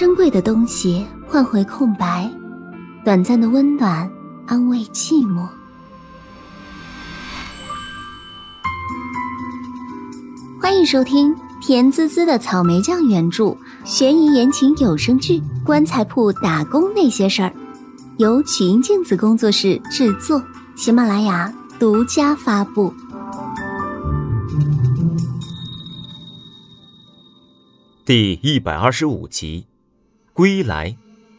珍贵的东西换回空白，短暂的温暖安慰寂寞。欢迎收听甜滋滋的草莓酱原著悬疑言情有声剧《棺材铺打工那些事儿》，由曲音镜子工作室制作，喜马拉雅独家发布。 第125集，归来。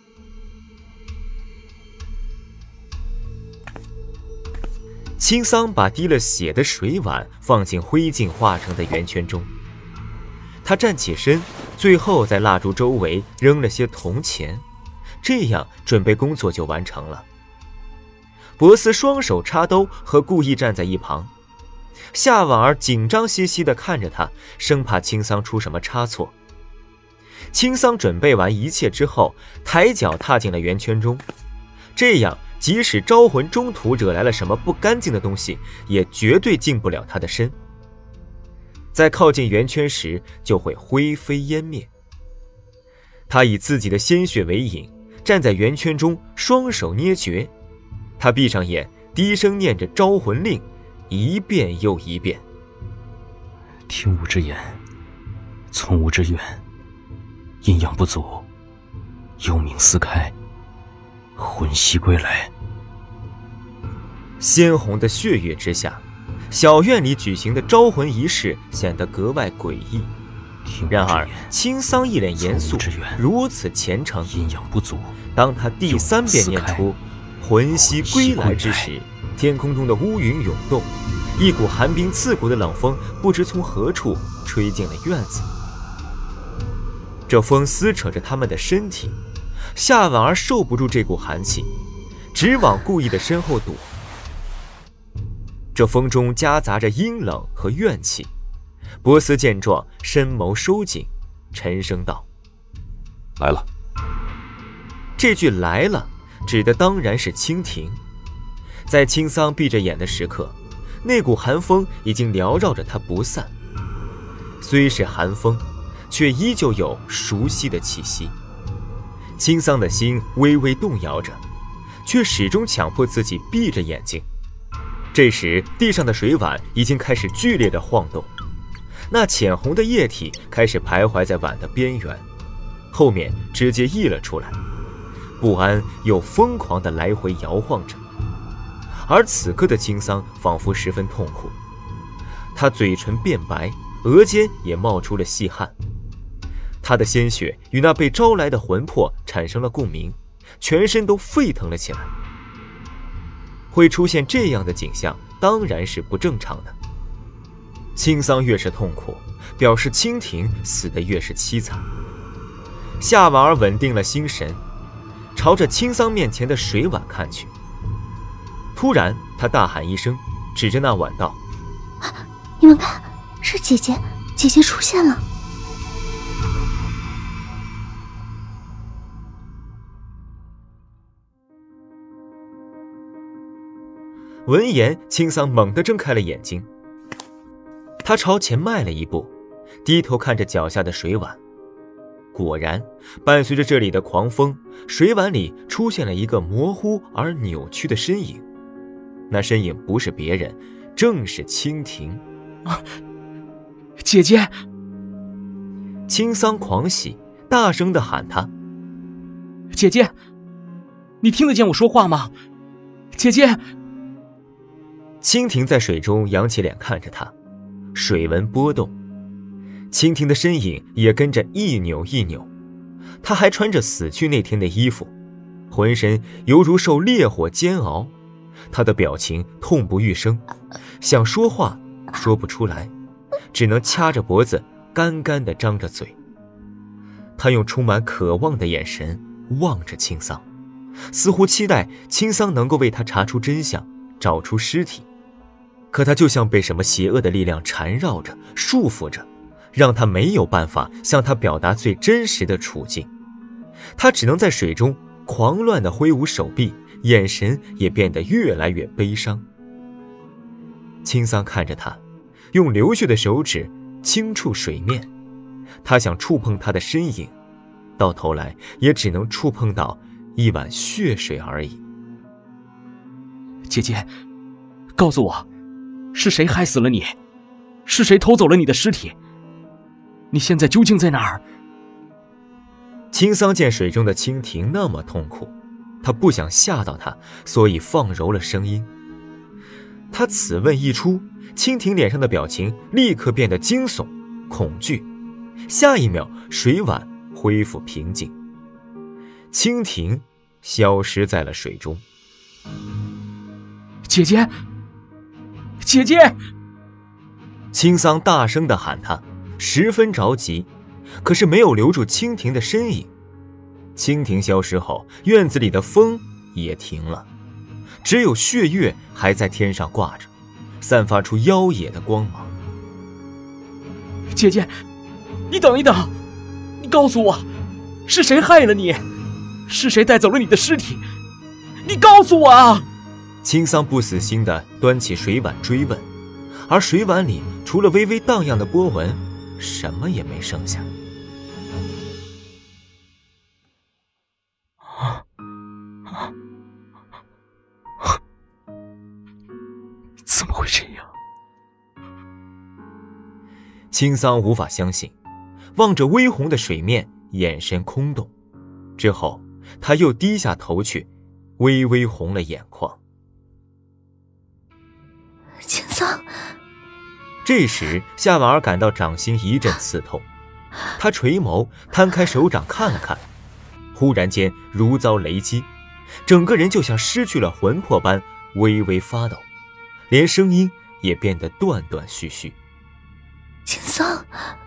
青桑把滴了血的水碗放进灰烬化成的圆圈中，他站起身，最后在蜡烛周围扔了些铜钱，这样准备工作就完成了。博斯双手插兜和故意站在一旁，夏婉儿紧张兮兮地看着他，生怕青桑出什么差错。青桑准备完一切之后，抬脚踏进了圆圈中，这样即使招魂中途惹来了什么不干净的东西，也绝对进不了他的身。在靠近圆圈时就会灰飞烟灭。他以自己的鲜血为引，站在圆圈中，双手捏诀。他闭上眼，低声念着招魂令，一遍又一遍。 听吾之言，从吾之愿，阴阳不足，幽冥四开，魂兮归来。 鲜红的血月之下，小院里举行的招魂仪式显得格外诡异。然而青桑一脸严肃，如此虔诚。 阴阳不足， 当他第三遍念出魂兮归来之时，天空中的乌云涌动，一股寒冰刺骨的冷风不知从何处吹进了院子。这风撕扯着他们的身体，夏婉儿受不住这股寒气，直往顾意的身后躲。这风中夹杂着阴冷和怨气。波斯见状，深眸收紧，沉声道： 来了。 这句来了指的当然是蜻蜓。在青桑闭着眼的时刻，那股寒风已经缭绕着他不散。虽是寒风，却依旧有熟悉的气息。青桑的心微微动摇着，却始终强迫自己闭着眼睛。这时地上的水碗已经开始剧烈的晃动，那浅红的液体开始徘徊在碗的边缘，后面直接溢了出来，不安又疯狂地来回摇晃着。而此刻的青桑仿佛十分痛苦，他嘴唇变白，额间也冒出了细汗。他的鲜血与那被招来的魂魄产生了共鸣，全身都沸腾了起来。会出现这样的景象当然是不正常的。青桑越是痛苦，表示蜻蜓死得越是凄惨。夏婉儿稳定了心神，朝着青桑面前的水碗看去。突然他大喊一声，指着那碗道： 你们看，是姐姐，姐姐出现了。 闻言，青桑猛地睁开了眼睛，他朝前迈了一步，低头看着脚下的水碗。果然，伴随着这里的狂风，水碗里出现了一个模糊而扭曲的身影。那身影不是别人，正是蜻蜓。 姐姐！ 青桑狂喜，大声地喊她： 姐姐，你听得见我说话吗？姐姐！ 蜻蜓在水中扬起脸看着他，水纹波动，蜻蜓的身影也跟着一扭一扭。他还穿着死去那天的衣服，浑身犹如受烈火煎熬。他的表情痛不欲生，想说话说不出来，只能掐着脖子干干地张着嘴。他用充满渴望的眼神望着青桑，似乎期待青桑能够为他查出真相，找出尸体。可他就像被什么邪恶的力量缠绕着，束缚着，让他没有办法向他表达最真实的处境。他只能在水中狂乱地挥舞手臂，眼神也变得越来越悲伤。青桑看着他，用流血的手指轻触水面，他想触碰他的身影， 到头来也只能触碰到一碗血水而已。 姐姐，告诉我，是谁害死了你？是谁偷走了你的尸体？你现在究竟在哪儿？ 青桑见水中的蜻蜓那么痛苦，他不想吓到他，所以放柔了声音。他此问一出，蜻蜓脸上的表情立刻变得惊悚、恐惧，下一秒水碗恢复平静，蜻蜓消失在了水中。 姐姐，姐姐！ 青桑大声地喊他，十分着急，可是没有留住蜻蜓的身影。蜻蜓消失后，院子里的风也停了，只有血月还在天上挂着，散发出妖冶的光芒。 姐姐，你等一等，你告诉我，是谁害了你？是谁带走了你的尸体？你告诉我啊！ 青桑不死心地端起水碗追问，而水碗里除了微微荡漾的波纹，什么也没剩下。 怎么会这样？ 青桑无法相信，望着微红的水面，眼神空洞。之后他又低下头去，微微红了眼眶。 青桑。 这时夏婉儿感到掌心一阵刺痛，她垂眸摊开手掌看了看，忽然间如遭雷击，整个人就像失去了魂魄般微微发抖，连声音也变得断断续续。 青桑，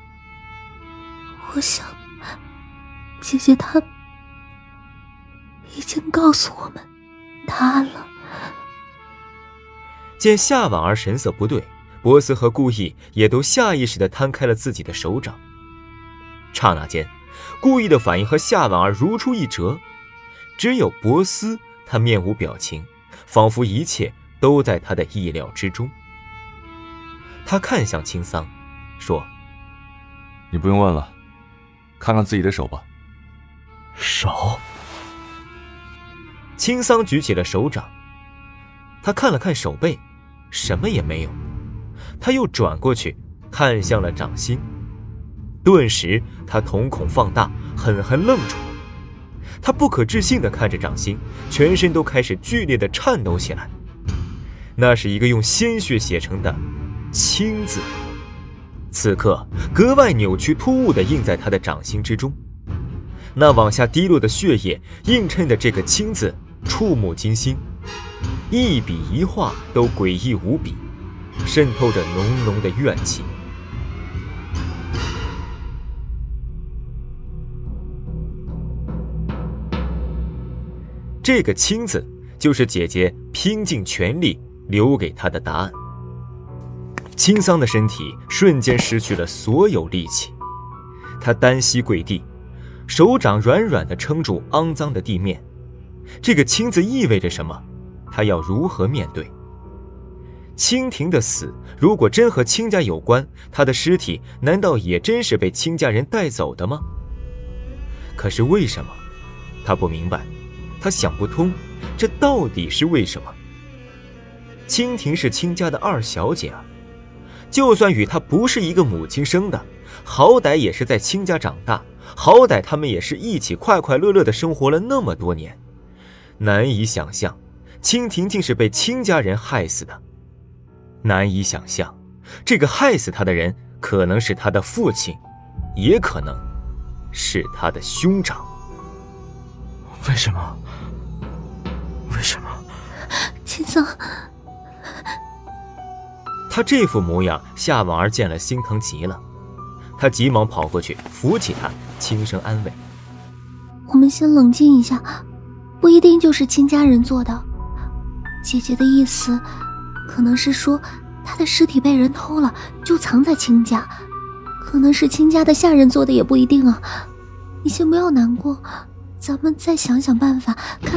我想姐姐她已经告诉我们答案了。 见夏婉儿神色不对，波斯和顾意也都下意识地摊开了自己的手掌。刹那间，顾意的反应和夏婉儿如出一辙，只有波斯他面无表情，仿佛一切都在他的意料之中。他看向青桑说： 你不用问了，看看自己的手吧。 手？ 青桑举起了手掌，他看了看手背，什么也没有。他又转过去看向了掌心，顿时他瞳孔放大，狠狠愣住。他不可置信地看着掌心，全身都开始剧烈地颤抖起来。那是一个用鲜血写成的青字，此刻格外扭曲突兀地印在他的掌心之中。那往下滴落的血液映衬的这个青字触目惊心，一笔一画都诡异无比，渗透着浓浓的怨气。这个青字就是姐姐拼尽全力留给她的答案。青桑的身体瞬间失去了所有力气，他单膝跪地，手掌软软地撑住肮脏的地面。这个青字意味着什么？他要如何面对？蜻蜓的死如果真和亲家有关，他的尸体难道也真是被亲家人带走的吗？可是为什么？他不明白，他想不通，这到底是为什么？蜻蜓是亲家的二小姐啊，就算与她不是一个母亲生的，好歹也是在亲家长大，好歹他们也是一起快快乐乐地生活了那么多年。难以想象，蜻蜓竟是被亲家人害死的。难以想象，这个害死他的人可能是他的父亲，也可能是他的兄长。 为什么？为什么？ 青桑， 他这副模样，夏婉儿见了心疼极了，他急忙跑过去扶起他，轻声安慰： 我们先冷静一下，不一定就是亲家人做的。姐姐的意思可能是说她的尸体被人偷了，就藏在亲家，可能是亲家的下人做的也不一定啊。你先不要难过，咱们再想想办法看。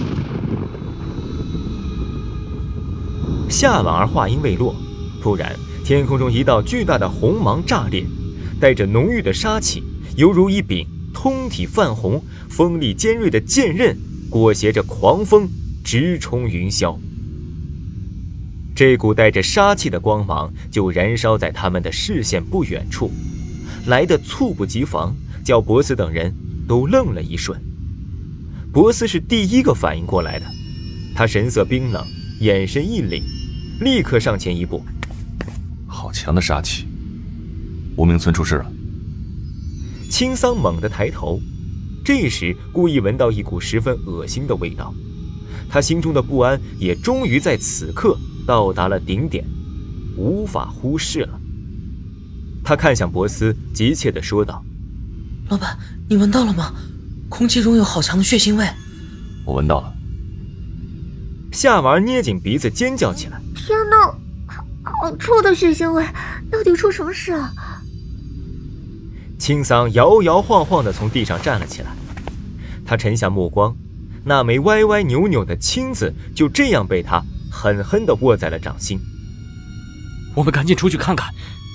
夏婉儿话音未落，突然天空中一道巨大的红芒炸裂，带着浓郁的杀气，犹如一柄通体泛红，锋利尖锐的剑刃裹挟着狂风直冲云霄。这股带着杀气的光芒就燃烧在他们的视线不远处，来得猝不及防，叫博斯等人都愣了一瞬。博斯是第一个反应过来的，他神色冰冷，眼神一凛，立刻上前一步。 好强的杀气！无名村出事了。 青桑猛地抬头，这时故意闻到一股十分恶心的味道，他心中的不安也终于在此刻到达了顶点，无法忽视了。他看向博斯，急切地说道：“ 老板，你闻到了吗？空气中有好强的血腥味。” 我闻到了。 夏娃捏紧鼻子尖叫起来：“ 天哪，好臭的血腥味！到底出什么事啊？” 青桑摇摇晃晃地从地上站了起来，他沉下目光，那枚歪歪扭扭的青字就这样被他狠狠地握在了掌心。 我们赶紧出去看看。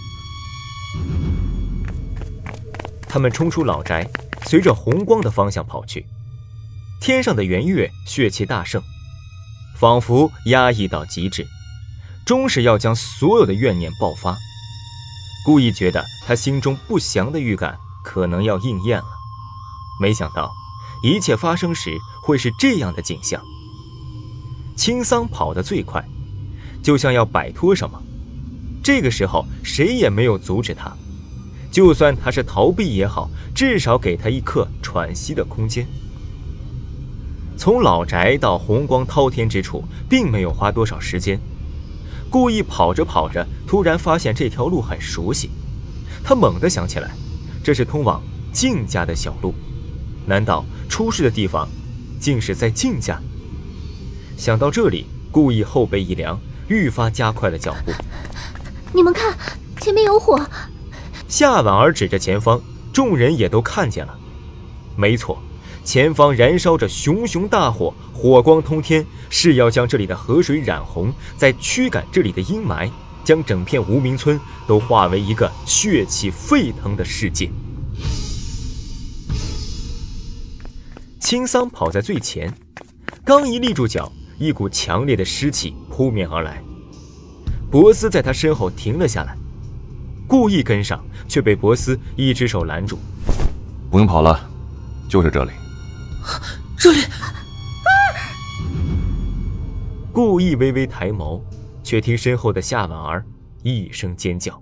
他们冲出老宅，随着红光的方向跑去。天上的圆月血气大盛，仿佛压抑到极致，终是要将所有的怨念爆发。故意觉得他心中不祥的预感可能要应验了，没想到一切发生时会是这样的景象。青桑跑得最快，就像要摆脱什么，这个时候谁也没有阻止他，就算他是逃避也好，至少给他一刻喘息的空间。从老宅到红光滔天之处并没有花多少时间，故意跑着跑着，突然发现这条路很熟悉，他猛地想起来，这是通往靳家的小路，难道出事的地方竟是在靳家？想到这里，故意后背一凉，愈发加快了脚步。 你们看，前面有火！ 夏婉儿指着前方，众人也都看见了。没错，前方燃烧着熊熊大火，火光通天，是要将这里的河水染红，再驱赶这里的阴霾，将整片无名村都化为一个血气沸腾的世界。青桑跑在最前，刚一立住脚，一股强烈的湿气扑面而来。博斯在他身后停了下来，故意跟上，却被博斯一只手拦住。 不用跑了，就是这里。 这里！ 故意微微抬眸，却听身后的夏婉儿一声尖叫。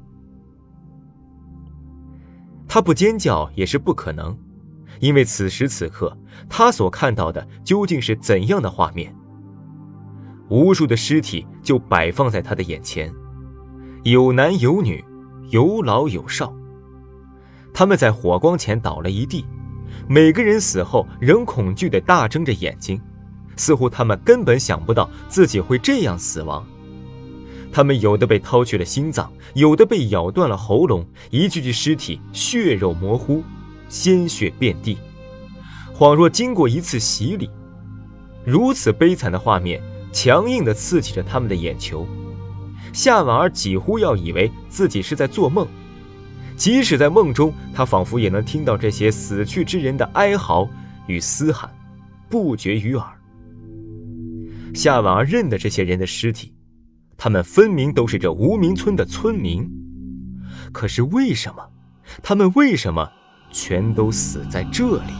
他不尖叫也是不可能，因为此时此刻他所看到的究竟是怎样的画面？无数的尸体就摆放在他的眼前，有男有女，有老有少，他们在火光前倒了一地，每个人死后仍恐惧地大睁着眼睛，似乎他们根本想不到自己会这样死亡。他们有的被掏去了心脏，有的被咬断了喉咙，一具具尸体血肉模糊，鲜血遍地，恍若经过一次洗礼。如此悲惨的画面强硬地刺激着他们的眼球，夏婉儿几乎要以为自己是在做梦，即使在梦中，他仿佛也能听到这些死去之人的哀嚎与嘶喊，不绝于耳。夏婉儿认得这些人的尸体，他们分明都是这无名村的村民，可是为什么？他们为什么全都死在这里？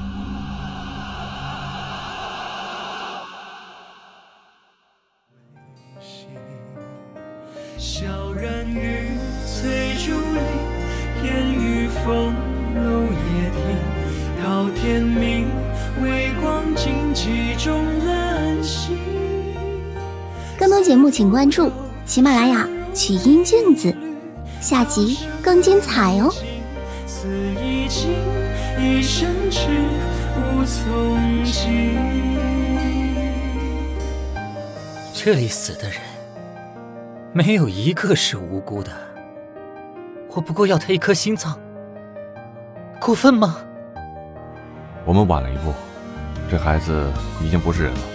小人于翠竹林，烟雨风楼夜听，到天明，微光尽几中冷心。 更多节目请关注喜马拉雅曲音镜子，下集更精彩哦。 似已经一生只无从及。 这里死的人没有一个是无辜的，我不过要他一颗心脏，过分吗？ 我们晚了一步，这孩子已经不是人了。